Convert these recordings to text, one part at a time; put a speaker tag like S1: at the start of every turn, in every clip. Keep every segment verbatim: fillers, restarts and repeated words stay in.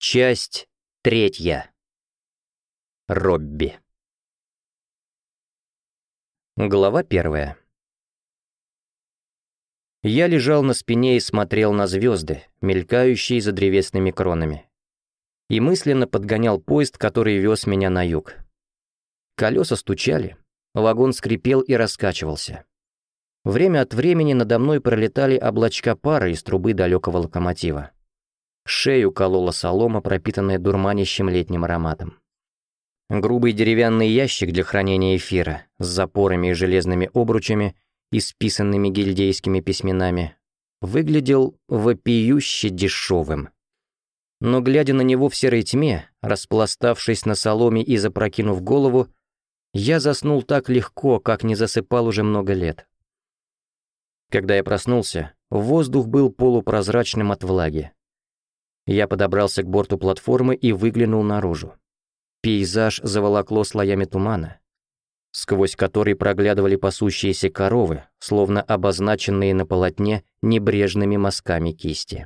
S1: Часть третья. Робби. Глава первая. Я лежал на спине и смотрел на звезды, мелькающие за древесными кронами, и мысленно подгонял поезд, который вез меня на юг. Колеса стучали, вагон скрипел и раскачивался. Время от времени надо мной пролетали облачка пара из трубы далекого локомотива. Шею колола солома, пропитанная дурманящим летним ароматом. Грубый деревянный ящик для хранения эфира с запорами и железными обручами, исписанными гильдейскими письменами, выглядел вопиюще дешевым. Но глядя на него в серой тьме, распластавшись на соломе и запрокинув голову, я заснул так легко, как не засыпал уже много лет. Когда я проснулся, воздух был полупрозрачным от влаги. Я подобрался к борту платформы и выглянул наружу. Пейзаж заволокло слоями тумана, сквозь который проглядывали пасущиеся коровы, словно обозначенные на полотне небрежными мазками кисти.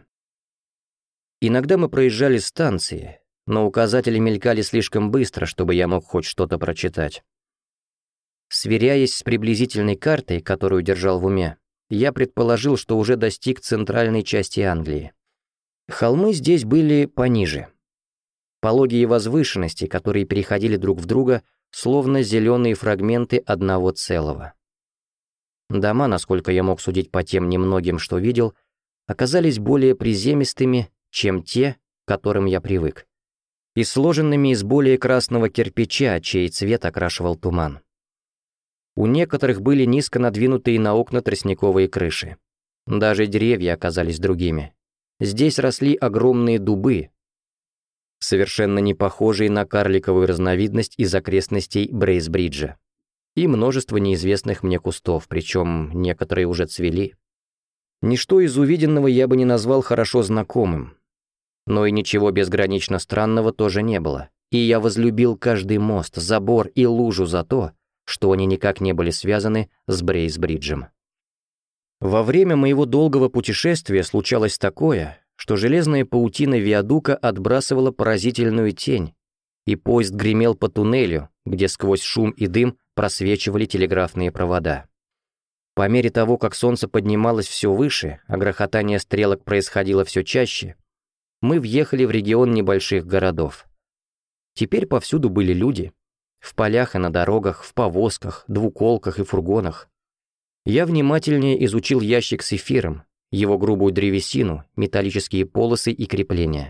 S1: Иногда мы проезжали станции, но указатели мелькали слишком быстро, чтобы я мог хоть что-то прочитать. Сверяясь с приблизительной картой, которую держал в уме, я предположил, что уже достиг центральной части Англии. Холмы здесь были пониже. Пологие возвышенности, которые переходили друг в друга, словно зеленые фрагменты одного целого. Дома, насколько я мог судить по тем немногим, что видел, оказались более приземистыми, чем те, к которым я привык, и сложенными из более красного кирпича, чей цвет окрашивал туман. У некоторых были низко надвинутые на окна тростниковые крыши. Даже деревья оказались другими. Здесь росли огромные дубы, совершенно не похожие на карликовую разновидность из окрестностей Брейсбриджа, и множество неизвестных мне кустов, причем некоторые уже цвели. Ничто из увиденного я бы не назвал хорошо знакомым, но и ничего безгранично странного тоже не было, и я возлюбил каждый мост, забор и лужу за то, что они никак не были связаны с Брейсбриджем. Во время моего долгого путешествия случалось такое, что железная паутина виадука отбрасывала поразительную тень, и поезд гремел по туннелю, где сквозь шум и дым просвечивали телеграфные провода. По мере того, как солнце поднималось все выше, а грохотание стрелок происходило все чаще, мы въехали в регион небольших городов. Теперь повсюду были люди, в полях и на дорогах, в повозках, двуколках и фургонах. Я внимательнее изучил ящик с эфиром, его грубую древесину, металлические полосы и крепления.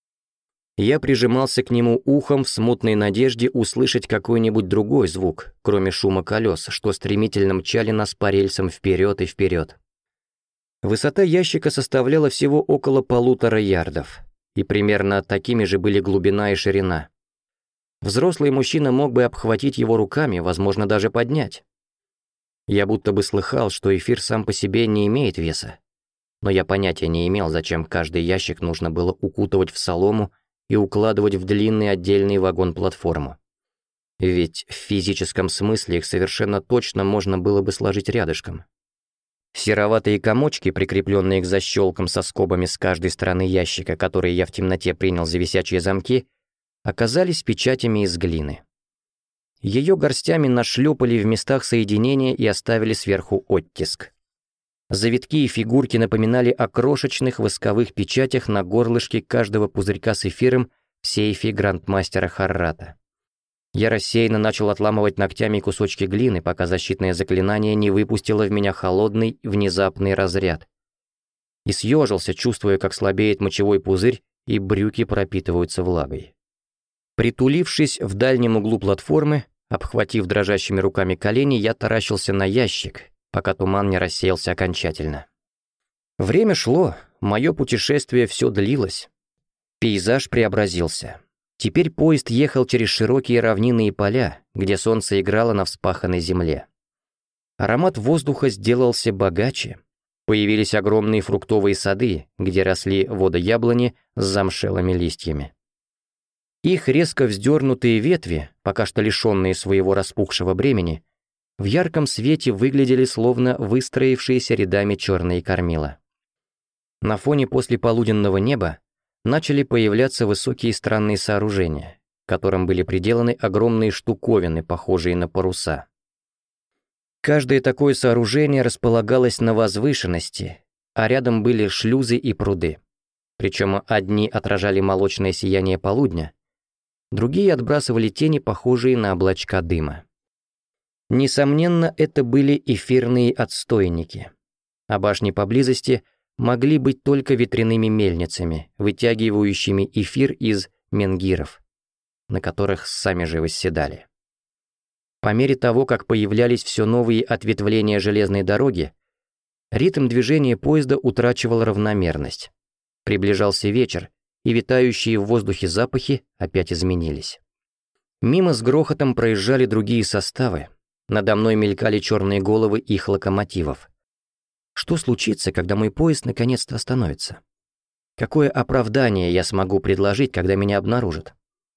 S1: Я прижимался к нему ухом в смутной надежде услышать какой-нибудь другой звук, кроме шума колес, что стремительно мчали нас по рельсам вперед и вперед. Высота ящика составляла всего около полутора ярдов, и примерно такими же были глубина и ширина. Взрослый мужчина мог бы обхватить его руками, возможно, даже поднять. Я будто бы слыхал, что эфир сам по себе не имеет веса, но я понятия не имел, зачем каждый ящик нужно было укутывать в солому и укладывать в длинный отдельный вагон-платформу. Ведь в физическом смысле их совершенно точно можно было бы сложить рядышком. Сероватые комочки, прикрепленные к защелкам со скобами с каждой стороны ящика, которые я в темноте принял за висячие замки, оказались печатями из глины. Ее горстями нашлепали в местах соединения и оставили сверху оттиск. Завитки и фигурки напоминали о крошечных восковых печатях на горлышке каждого пузырька с эфиром в сейфе грандмастера Харрата. Я рассеянно начал отламывать ногтями кусочки глины, пока защитное заклинание не выпустило в меня холодный, внезапный разряд. И съежился, чувствуя, как слабеет мочевой пузырь и брюки пропитываются влагой. Притулившись в дальнем углу платформы, обхватив дрожащими руками колени, я таращился на ящик, пока туман не рассеялся окончательно. Время шло, мое путешествие все длилось. Пейзаж преобразился. Теперь поезд ехал через широкие равнины и поля, где солнце играло на вспаханной земле. Аромат воздуха сделался богаче. Появились огромные фруктовые сады, где росли водояблони с замшелыми листьями. Их резко вздернутые ветви, пока что лишенные своего распухшего бремени, в ярком свете выглядели словно выстроившиеся рядами черные кормила. На фоне послеполуденного неба начали появляться высокие странные сооружения, к которым были приделаны огромные штуковины, похожие на паруса. Каждое такое сооружение располагалось на возвышенности, а рядом были шлюзы и пруды. Причем одни отражали молочное сияние полудня, другие отбрасывали тени, похожие на облачка дыма. Несомненно, это были эфирные отстойники, а башни поблизости могли быть только ветряными мельницами, вытягивающими эфир из менгиров, на которых сами же восседали. По мере того, как появлялись все новые ответвления железной дороги, ритм движения поезда утрачивал равномерность. Приближался вечер, и витающие в воздухе запахи опять изменились. Мимо с грохотом проезжали другие составы, надо мной мелькали черные головы их локомотивов. Что случится, когда мой поезд наконец-то остановится? Какое оправдание я смогу предложить, когда меня обнаружат?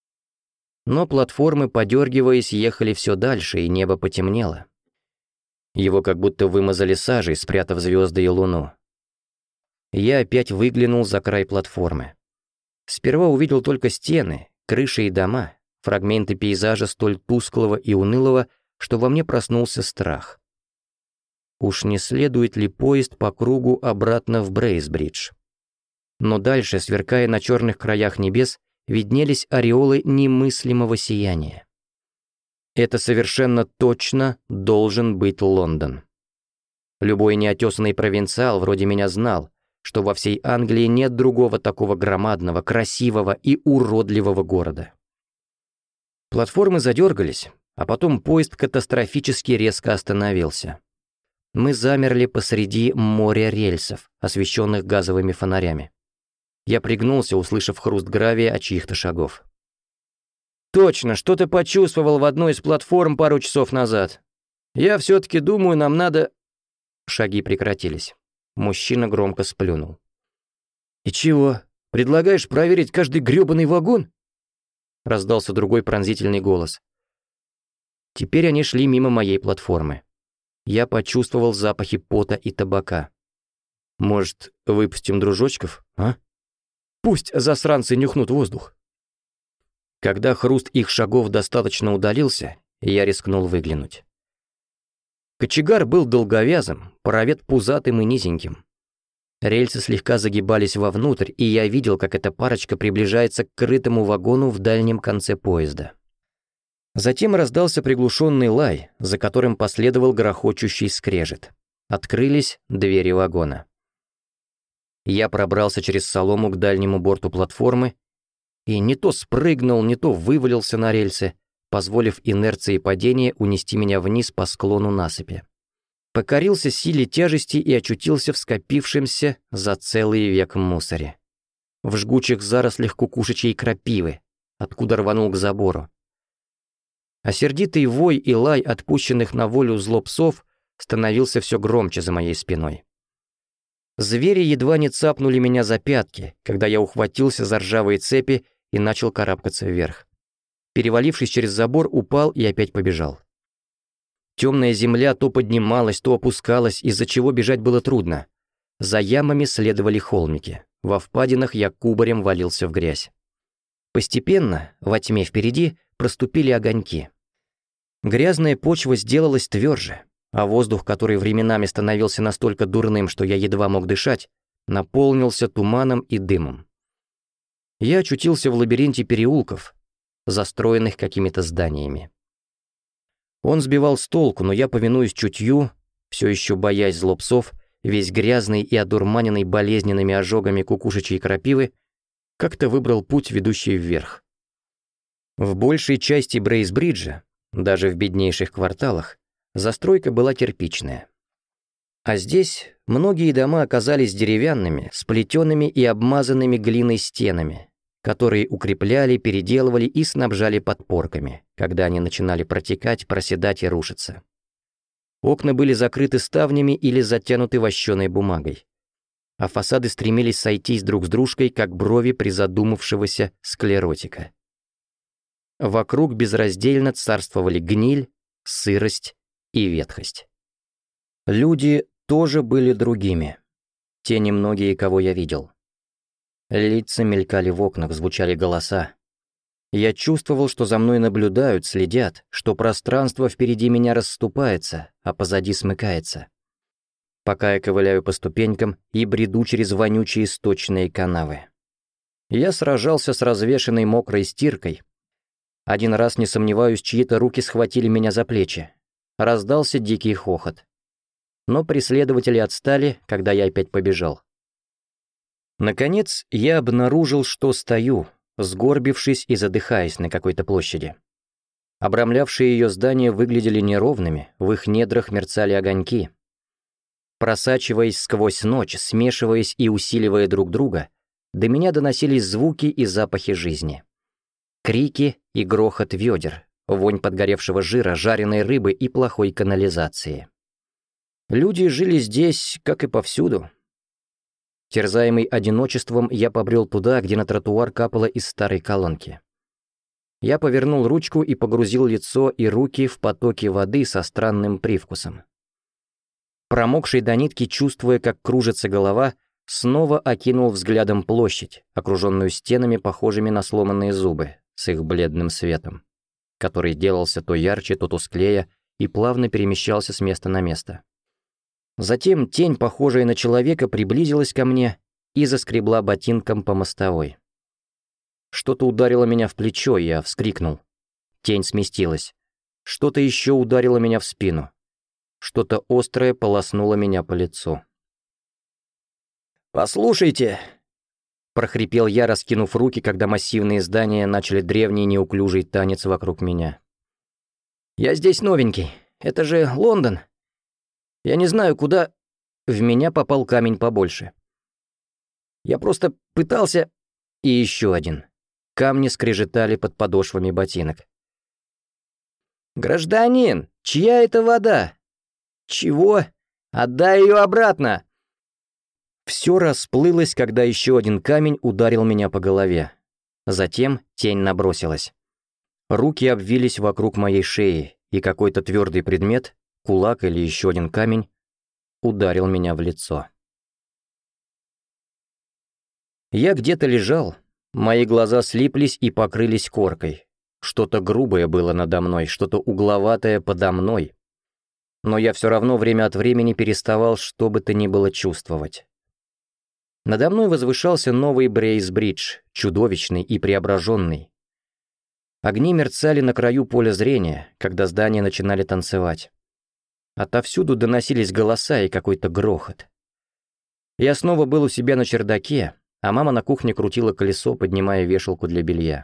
S1: Но платформы, подергиваясь, ехали все дальше, и небо потемнело. Его как будто вымазали сажей, спрятав звезды и луну. Я опять выглянул за край платформы. Сперва увидел только стены, крыши и дома, фрагменты пейзажа столь тусклого и унылого, что во мне проснулся страх. Уж не следует ли поезд по кругу обратно в Брейсбридж? Но дальше, сверкая на черных краях небес, виднелись ореолы немыслимого сияния. Это совершенно точно должен быть Лондон. Любой неотесанный провинциал вроде меня знал, что во всей Англии нет другого такого громадного, красивого и уродливого города. Платформы задергались, а потом поезд катастрофически резко остановился. Мы замерли посреди моря рельсов, освещенных газовыми фонарями. Я пригнулся, услышав хруст гравия от чьих-то шагов. «Точно, что-то почувствовал в одной из платформ пару часов назад. Я все-таки думаю, нам надо...» Шаги прекратились. Мужчина громко сплюнул. «И чего, предлагаешь проверить каждый грёбаный вагон?» Раздался другой пронзительный голос. Теперь они шли мимо моей платформы. Я почувствовал запахи пота и табака. «Может, выпустим дружочков, а? Пусть засранцы нюхнут воздух». Когда хруст их шагов достаточно удалился, я рискнул выглянуть. Кочегар был долговязым, паровет пузатым и низеньким. Рельсы слегка загибались вовнутрь, и я видел, как эта парочка приближается к крытому вагону в дальнем конце поезда. Затем раздался приглушенный лай, за которым последовал грохочущий скрежет. Открылись двери вагона. Я пробрался через солому к дальнему борту платформы и не то спрыгнул, не то вывалился на рельсы, позволив инерции падения унести меня вниз по склону насыпи. Покорился силе тяжести и очутился в скопившемся за целый век мусоре. В жгучих зарослях кукушечьей крапивы, откуда рванул к забору. А сердитый вой и лай отпущенных на волю зло псов становился все громче за моей спиной. Звери едва не цапнули меня за пятки, когда я ухватился за ржавые цепи и начал карабкаться вверх. Перевалившись через забор, упал и опять побежал. Темная земля то поднималась, то опускалась, из-за чего бежать было трудно. За ямами следовали холмики. Во впадинах я кубарем валился в грязь. Постепенно, во тьме впереди, проступили огоньки. Грязная почва сделалась тверже, а воздух, который временами становился настолько дурным, что я едва мог дышать, наполнился туманом и дымом. Я очутился в лабиринте переулков, застроенных какими-то зданиями. Он сбивал с толку, но я, повинуясь чутью, все еще боясь зло псов, весь грязный и одурманенный болезненными ожогами кукушечьей крапивы, как-то выбрал путь, ведущий вверх. В большей части Брейсбриджа, даже в беднейших кварталах, застройка была кирпичная. А здесь многие дома оказались деревянными, сплетенными и обмазанными глиной стенами, которые укрепляли, переделывали и снабжали подпорками, когда они начинали протекать, проседать и рушиться. Окна были закрыты ставнями или затянуты вощеной бумагой, а фасады стремились сойтись друг с дружкой, как брови призадумавшегося склеротика. Вокруг безраздельно царствовали гниль, сырость и ветхость. Люди тоже были другими, те немногие, кого я видел. Лица мелькали в окнах, звучали голоса. Я чувствовал, что за мной наблюдают, следят, что пространство впереди меня расступается, а позади смыкается. Пока я ковыляю по ступенькам и бреду через вонючие сточные канавы. Я сражался с развешанной мокрой стиркой. Один раз, не сомневаюсь, чьи-то руки схватили меня за плечи. Раздался дикий хохот. Но преследователи отстали, когда я опять побежал. Наконец, я обнаружил, что стою, сгорбившись и задыхаясь на какой-то площади. Обрамлявшие ее здания выглядели неровными, в их недрах мерцали огоньки. Просачиваясь сквозь ночь, смешиваясь и усиливая друг друга, до меня доносились звуки и запахи жизни. Крики и грохот ведер, вонь подгоревшего жира, жареной рыбы и плохой канализации. Люди жили здесь, как и повсюду. Терзаемый одиночеством, я побрел туда, где на тротуар капало из старой колонки. Я повернул ручку и погрузил лицо и руки в потоки воды со странным привкусом. Промокший до нитки, чувствуя, как кружится голова, снова окинул взглядом площадь, окруженную стенами, похожими на сломанные зубы, с их бледным светом, который делался то ярче, то тусклее и плавно перемещался с места на место. Затем тень, похожая на человека, приблизилась ко мне и заскребла ботинком по мостовой. Что-то ударило меня в плечо, и я вскрикнул. Тень сместилась. Что-то еще ударило меня в спину. Что-то острое полоснуло меня по лицу. «Послушайте!» — прохрипел я, раскинув руки, когда массивные здания начали древний неуклюжий танец вокруг меня. «Я здесь новенький. Это же Лондон. Я не знаю, куда...» В меня попал камень побольше. Я просто пытался... И еще один. Камни скрежетали под подошвами ботинок. «Гражданин, чья это вода?» «Чего? Отдай ее обратно!» Все расплылось, когда еще один камень ударил меня по голове. Затем тень набросилась. Руки обвились вокруг моей шеи, и какой-то твердый предмет, кулак или еще один камень, ударил меня в лицо. Я где-то лежал, мои глаза слиплись и покрылись коркой. Что-то грубое было надо мной, что-то угловатое подо мной. Но я все равно время от времени переставал что бы то ни было чувствовать. Надо мной возвышался новый Брейсбридж, чудовищный и преображенный. Огни мерцали на краю поля зрения, когда здания начинали танцевать. Отовсюду доносились голоса и какой-то грохот. Я снова был у себя на чердаке, а мама на кухне крутила колесо, поднимая вешалку для белья.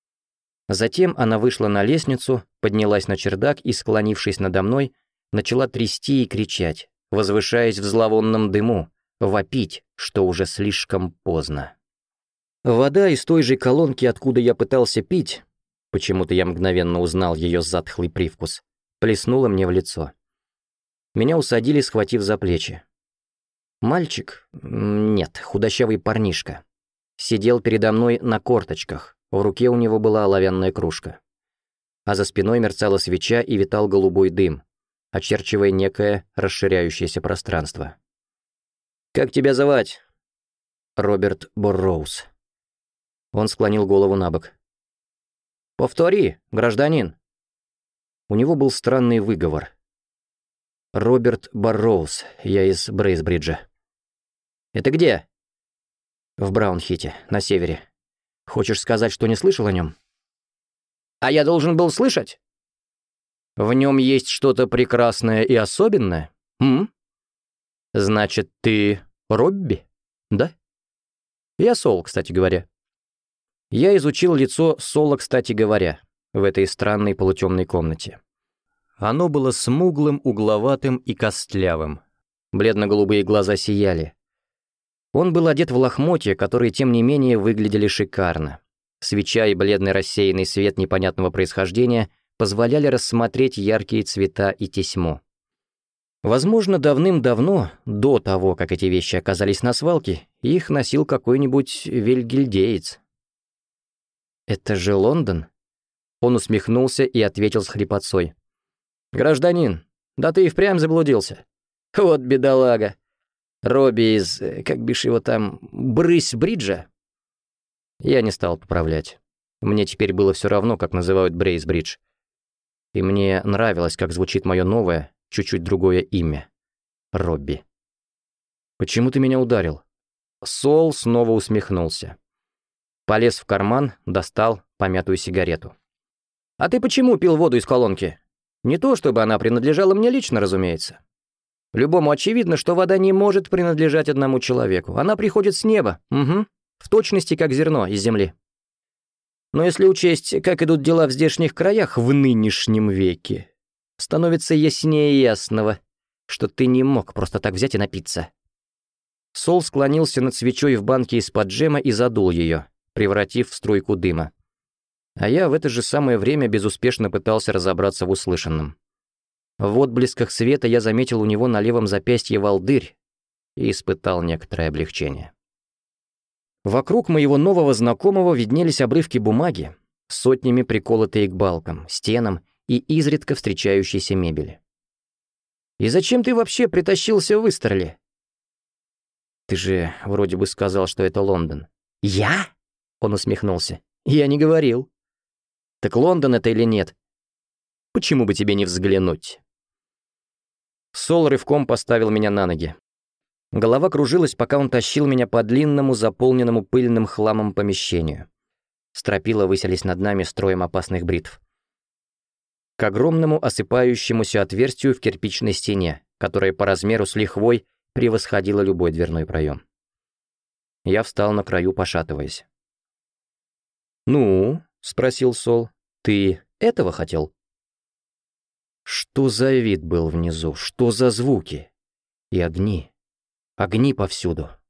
S1: Затем она вышла на лестницу, поднялась на чердак и, склонившись надо мной, начала трясти и кричать, возвышаясь в зловонном дыму, вопить, что уже слишком поздно. Вода из той же колонки, откуда я пытался пить, почему-то я мгновенно узнал ее затхлый привкус, плеснула мне в лицо. Меня усадили, схватив за плечи. Мальчик, нет, худощавый парнишка, сидел передо мной на корточках, в руке у него была оловянная кружка. А за спиной мерцала свеча и витал голубой дым, очерчивая некое расширяющееся пространство. «Как тебя звать?» «Роберт Борроуз». Он склонил голову на бок. «Повтори, гражданин». У него был странный выговор. «Роберт Борроуз, я из Брейсбриджа». «Это где?» «В Браунхите, на севере. Хочешь сказать, что не слышал о нем?» «А я должен был слышать?» «В нем есть что-то прекрасное и особенное? М? Значит, ты Робби, да?» «Я Сол, кстати говоря». Я изучил лицо Сола, кстати говоря, в этой странной полутемной комнате. Оно было смуглым, угловатым и костлявым. Бледно-голубые глаза сияли. Он был одет в лохмотья, которые, тем не менее, выглядели шикарно. Свеча и бледный рассеянный свет непонятного происхождения позволяли рассмотреть яркие цвета и тесьму. Возможно, давным-давно, до того, как эти вещи оказались на свалке, их носил какой-нибудь вельгильдеец. «Это же Лондон?» Он усмехнулся и ответил с хрипотцой. «Гражданин, да ты и впрямь заблудился. Вот бедолага. Робби из, как бишь его там, Брейсбриджа. Я не стал поправлять. Мне теперь было все равно, как называют Брейсбридж. И мне нравилось, как звучит мое новое, чуть-чуть другое имя. Робби. «Почему ты меня ударил?» Сол снова усмехнулся. Полез в карман, достал помятую сигарету. «А ты почему пил воду из колонки? Не то, чтобы она принадлежала мне лично, разумеется. Любому очевидно, что вода не может принадлежать одному человеку. Она приходит с неба, угу, в точности как зерно из земли. Но если учесть, как идут дела в здешних краях в нынешнем веке, становится яснее ясного, что ты не мог просто так взять и напиться». Сол склонился над свечой в банке из-под джема и задул ее, превратив в струйку дыма. А я в это же самое время безуспешно пытался разобраться в услышанном. В отблесках света я заметил у него на левом запястье волдырь и испытал некоторое облегчение. Вокруг моего нового знакомого виднелись обрывки бумаги, сотнями приколотые к балкам, стенам и изредка встречающейся мебели. «И зачем ты вообще притащился в Истерли?» «Ты же вроде бы сказал, что это Лондон». «Я?» — он усмехнулся. «Я не говорил». «Так Лондон это или нет? Почему бы тебе не взглянуть?» Сол рывком поставил меня на ноги. Голова кружилась, пока он тащил меня по длинному, заполненному пыльным хламом помещению. Стропила высились над нами строем опасных бритв. К огромному осыпающемуся отверстию в кирпичной стене, которое по размеру с лихвой превосходило любой дверной проем. Я встал на краю, пошатываясь. «Ну?» — спросил Сол. «Ты этого хотел?» Что за вид был внизу? Что за звуки? И огни. Огни повсюду.